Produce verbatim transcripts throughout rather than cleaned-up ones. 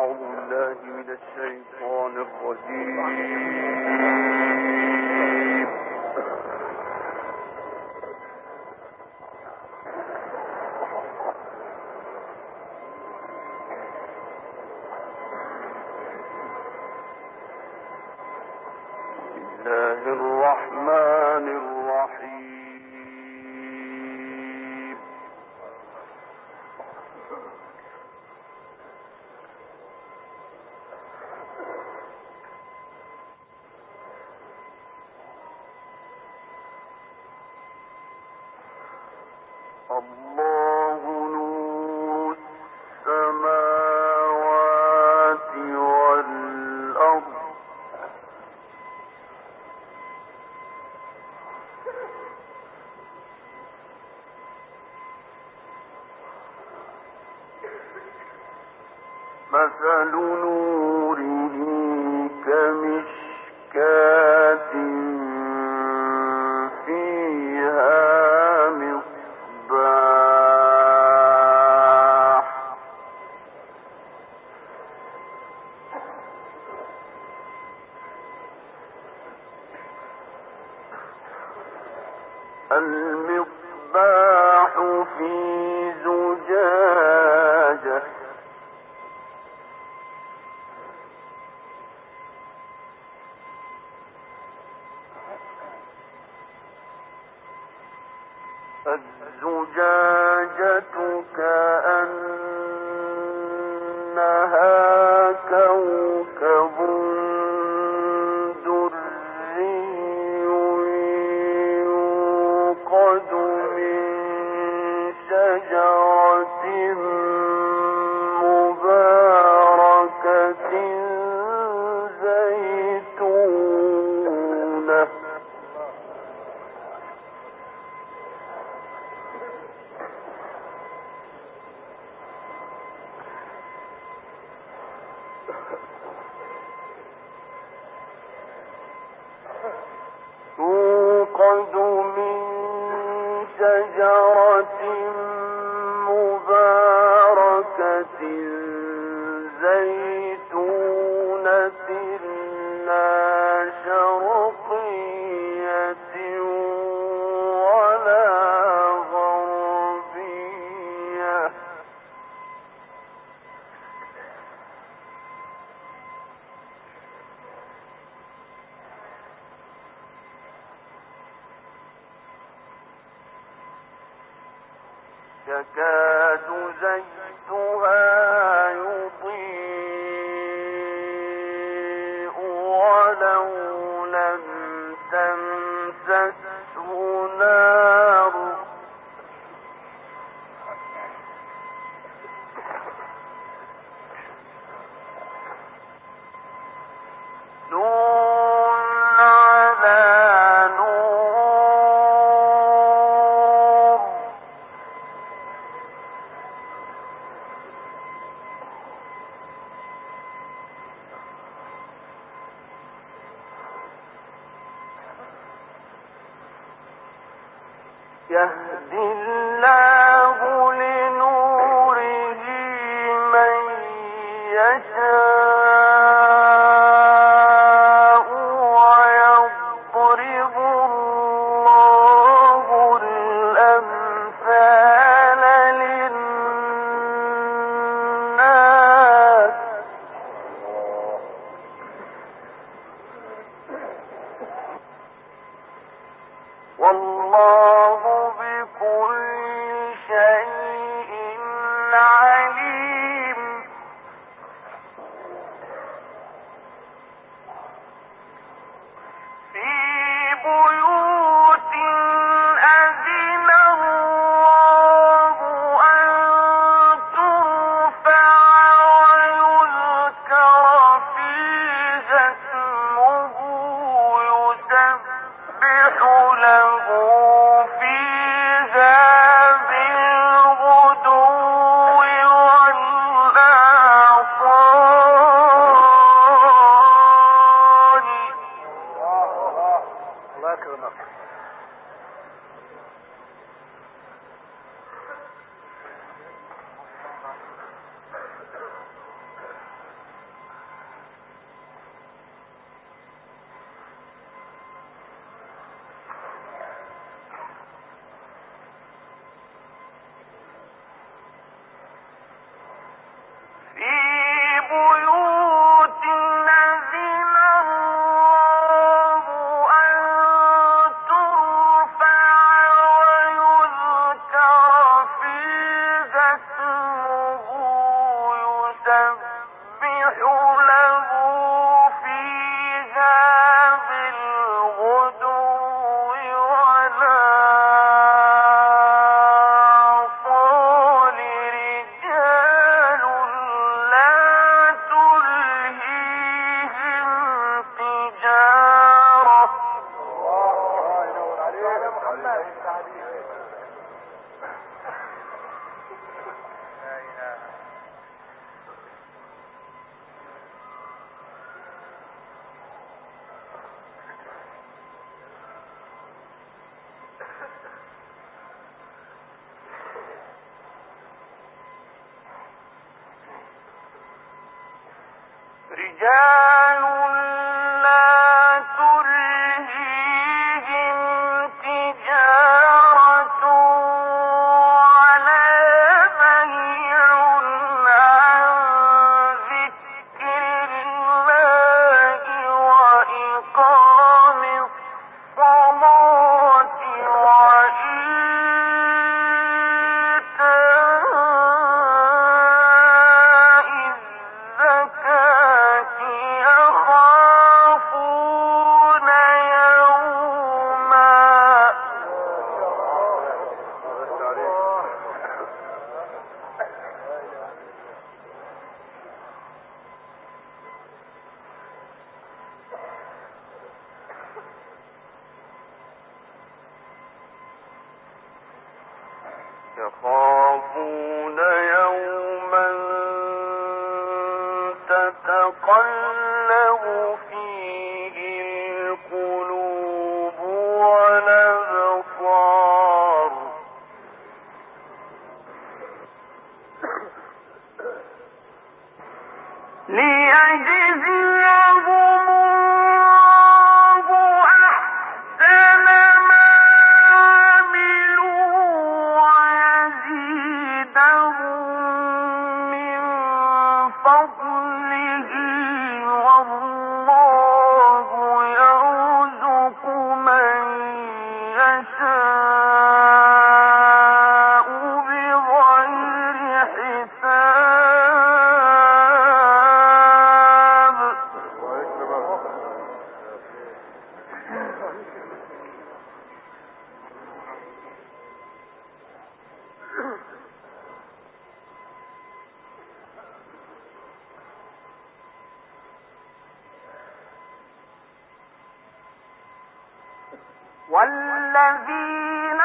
مثل نوره كمشكاة فيها مصباح المصباح في زجاجة الزجاجة كأنها كوكب دري يوقد من شجرة مباركة زيتونة توقد من شجرة مباركة زيتونة لا شرقية ولا غربية يكاد زيتها يضيء ولو لم تمسسه نار نور على نور يهدي الله لنوره من يشاء ويضرب الله الأمثال للناس والله بكل شيء عليم في بيوت أذن الله أن ترفع ويذكر فيها اسمه يسبح له فيها بالغدو والآصال رجال لا تلهيهم تجارة ولا بيع عن ذكر الله وإقام الصلاة وإيتاء الزكاة يخافون يوما. يخافون يوما تتقلب فيه القلوب والأبصار. ليجزيهم الله أحسن ما عملوا ويزيدهم من فضله والله يرزق من يشاء بغير حساب. والذين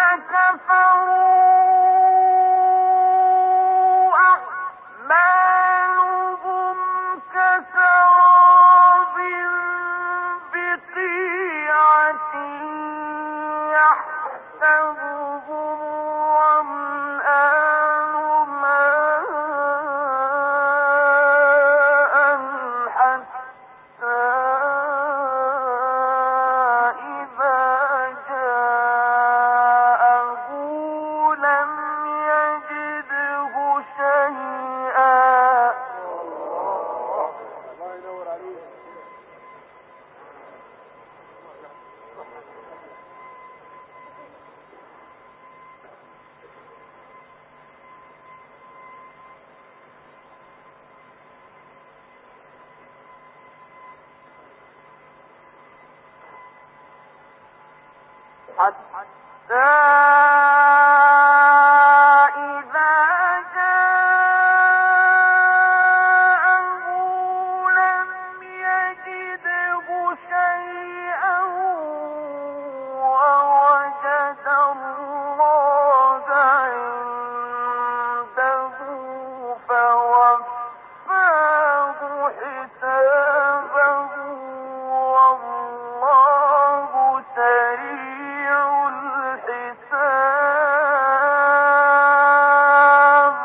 كفروا أعمالهم كسراب بقيعة يحسبه الظمآن ماء حتى إذا جاءه لم يجده شيئا. حتى إذا جاءه لم يجده شيئا ووجد الله عنده فوفاه حسابه والله سريع الحساب.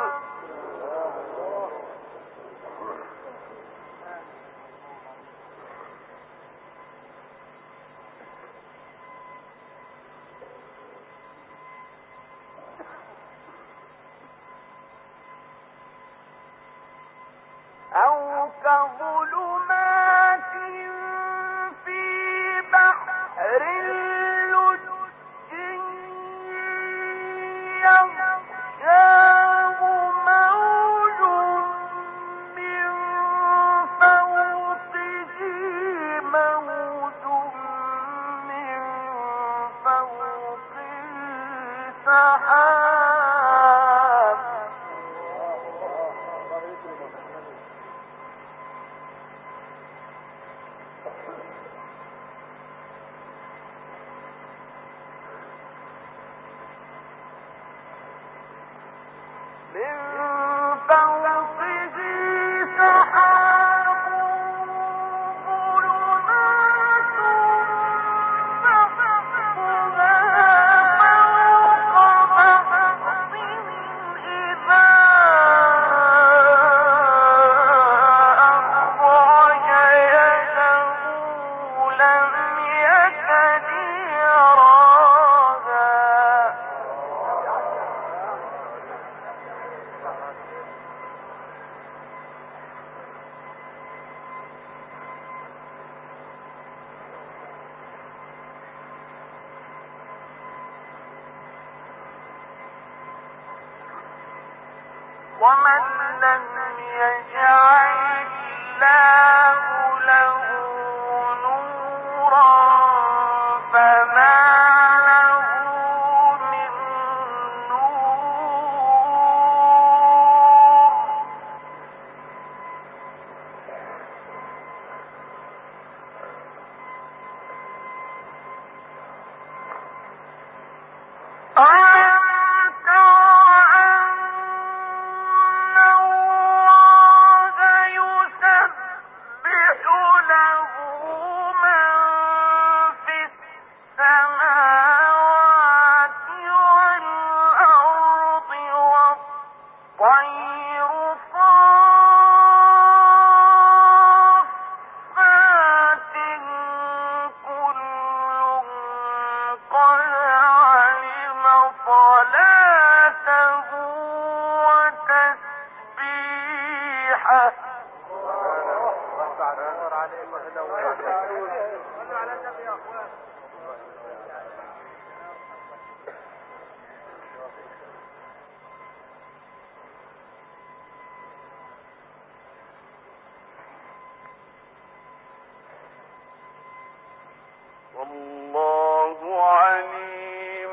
أو كظلمات في بحر لجي يغشاه موج من فوقه موج من فوقه سحاب. ومن لم يجعل الله له نورا فما له من نور. ألم تر أن الله يسبح له من في السماوات والأرض والطير صافات كل قد علم صلاته وتسبيحه. والله عليم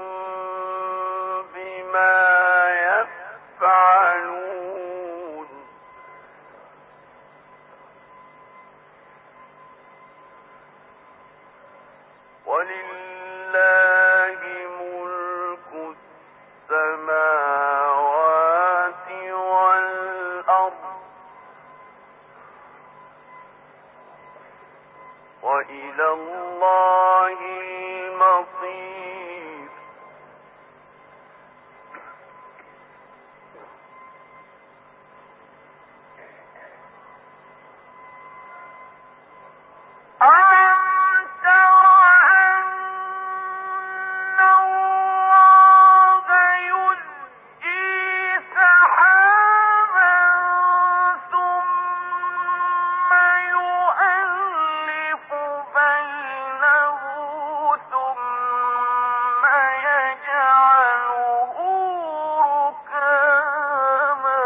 بما يفعلون. ولله ملك السماوات والأرض وإلى الله المصير. ألم تر أن الله يزجي سحابا ثم يؤلف بينه ثم يجعله ركاما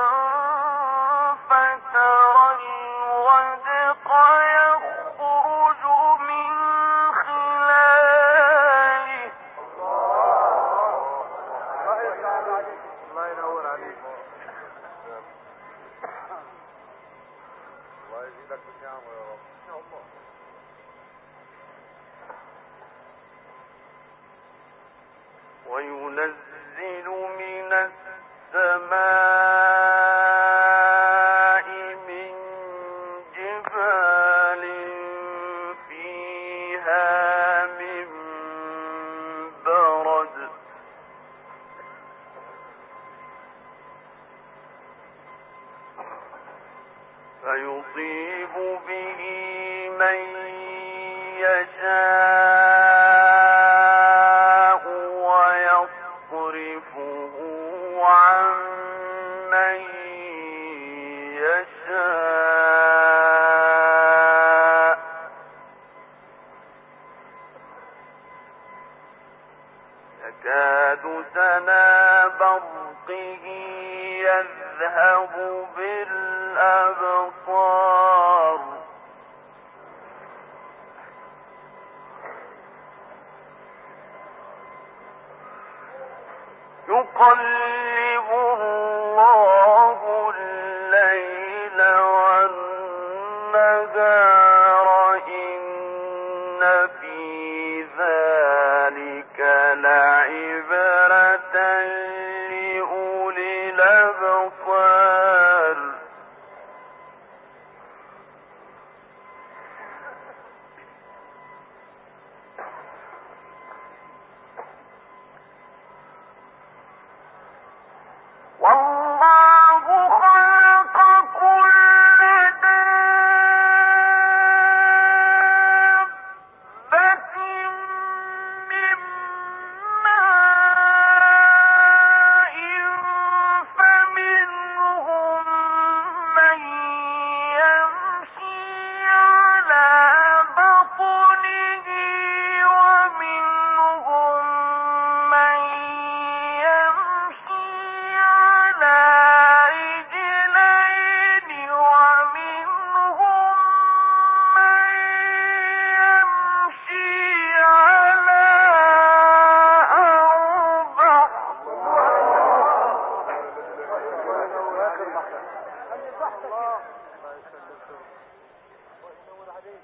فترى الودق يخرج من خلاله. الله ينور عليك. الله يزيدك بالنعمة يا رب. يا الله. وينزل من السماء من جبال فيها من برد فيصيب به من يشاء ويصرفه عن من يشاء يكاد سنا برقه يذهب بالأبصار يقلب الله الليل والنهار إن في ذلك لعبرة لأولي الأبصار. الله يسلمك. وينور عليك.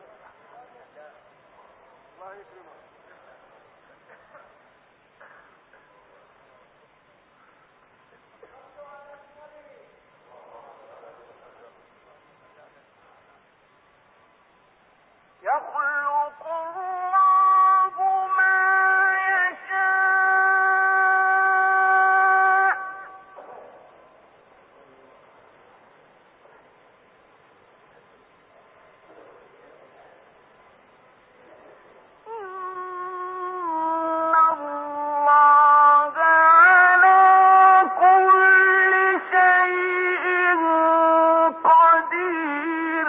الله يكرمك. يخلق الله ما يشاء إن الله على كل شيء قدير.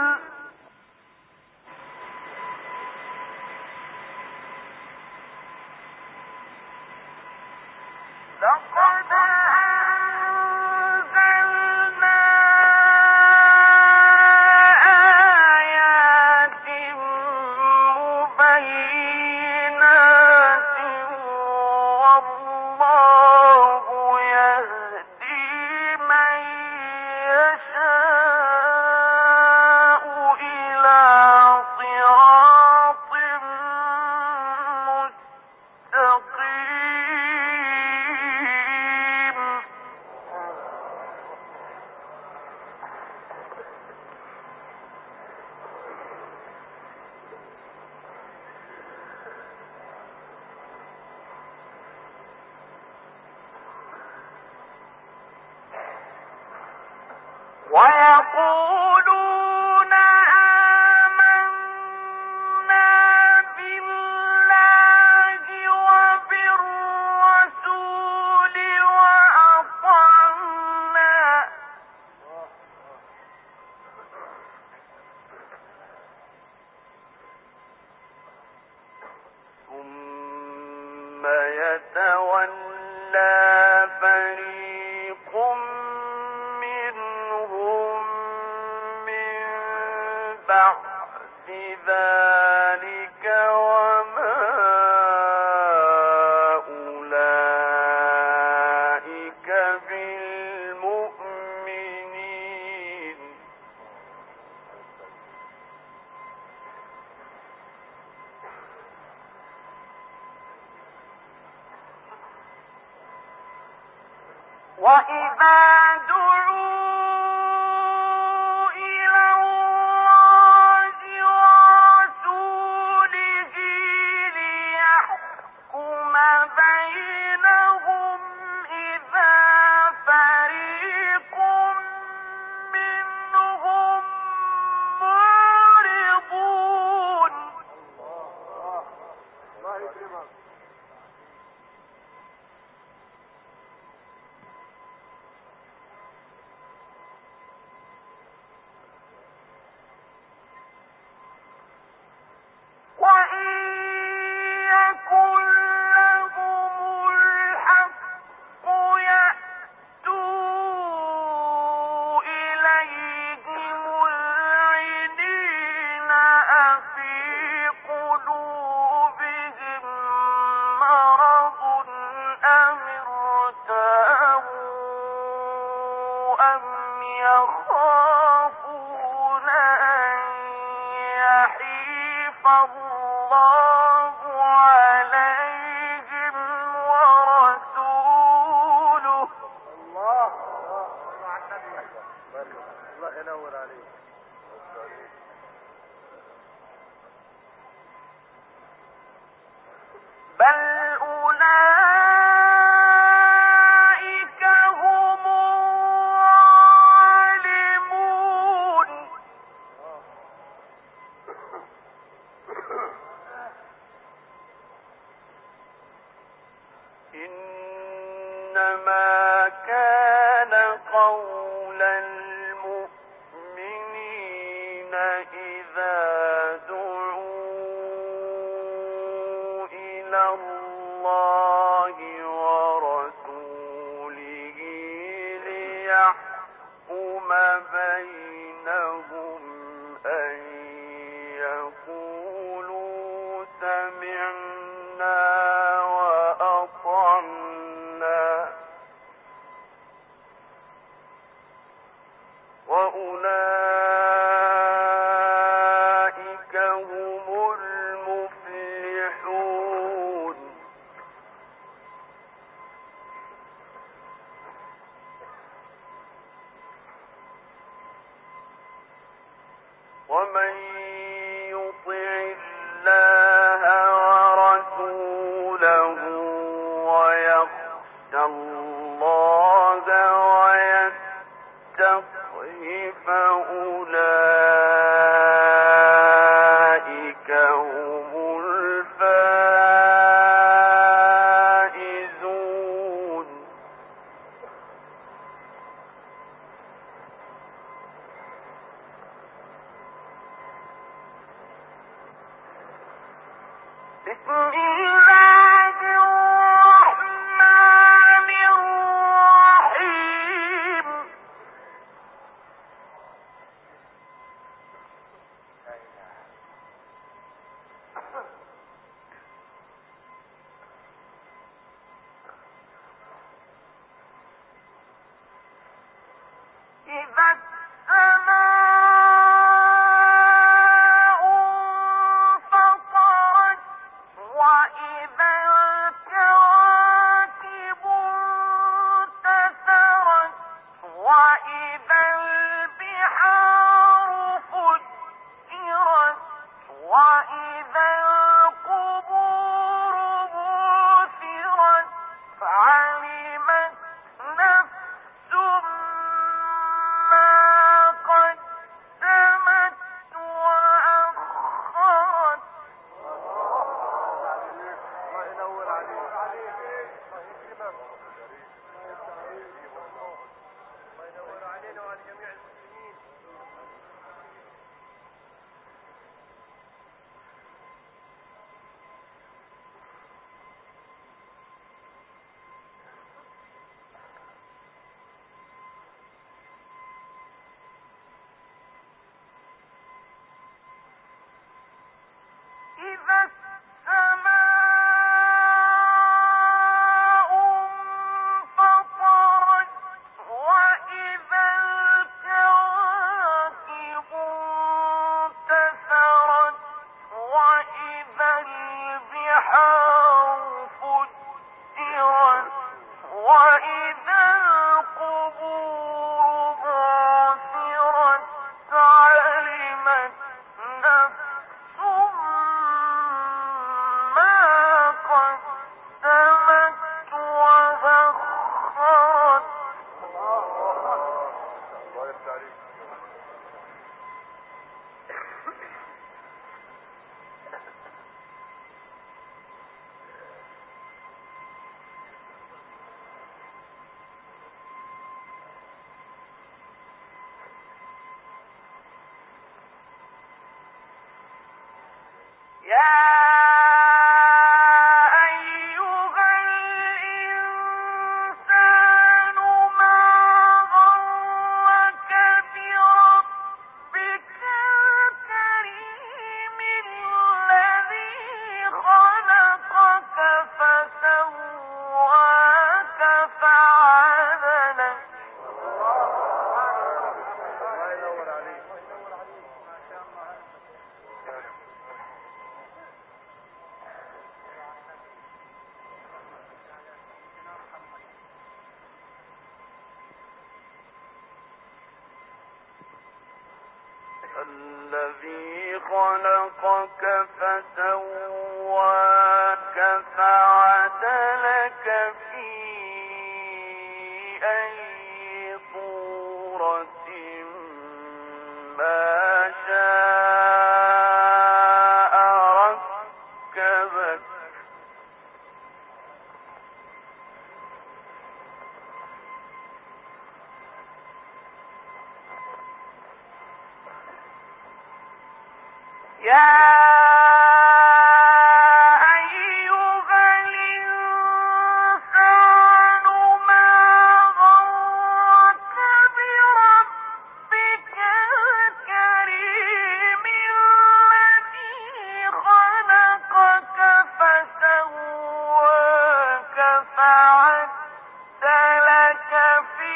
لقد أنزلنا آيات مبينات والله يهدي من يشاء إلى صراط مستقيم. ويقولون آمنا بالله وبالرسول وأطعنا ثم يتولى فريق منهم من بعد ذلك وما أولئك بالمؤمنين. وإذا دعوا إلى الله ورسوله ليحكم بينهم إذا فريق منهم معرضون. الله يكرمك. وإن يكن لهم الحق يأتوا إليه مذعنين أفي قلوبهم مرض أم ارتابوا أم يخافون أن يحيف الله عليهم ورسوله. الله مع النبي. الله ينور عليك. بل أولئك هم الظالمون. إنما كان قول المؤمنين إذا دعوا إلى الله ورسوله ليحكم بينهم أن يقولوا سمعنا وأطعنا وأولئك ومن يطع الله ورسوله ويخشى الله ويتقه فأولئك هم الفائزون. بسم الله الرحمن الرحيم. إذا السماء انفطرت وإذا الكواكب انتثرت وإذا البحار فجرت وإذا القبور بعثرت فعلمت نفس ما قدمت وأخرت. الله ينور عليك. الله يكرمك. الله ينور علينا وعلى جميع المسلمين. إذا السماء انفطرت وإذا الكواكب انتثرت وإذا البحار فجرت وإذا القبور بعثرت علمت نفس ما قدمت وأخرت. الله يفتح عليك. يا أيها الإنسان ما غرك بربك الكريم الذي خلقك فسواك فعدلك. الله ينور عليك. ما شاء الله. الذي خلقك فسواك فعدلك في أي صورة ما شاء ركبك. يا أيها الإنسان ما غرك بربك الكريم الذي خلقك فسواك فعدلك في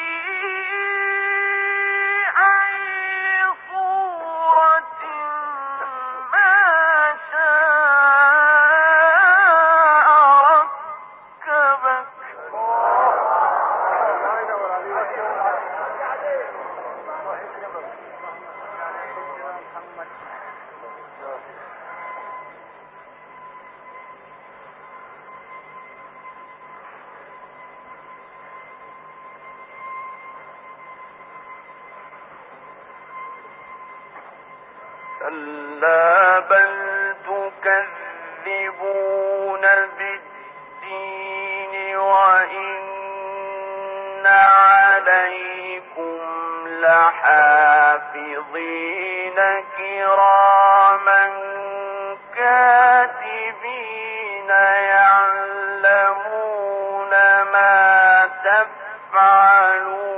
أي صورة ما كلا بل تكذبون بالدين وإن عليكم لحافظين كراما كاتبين يعلمون ما تفعلون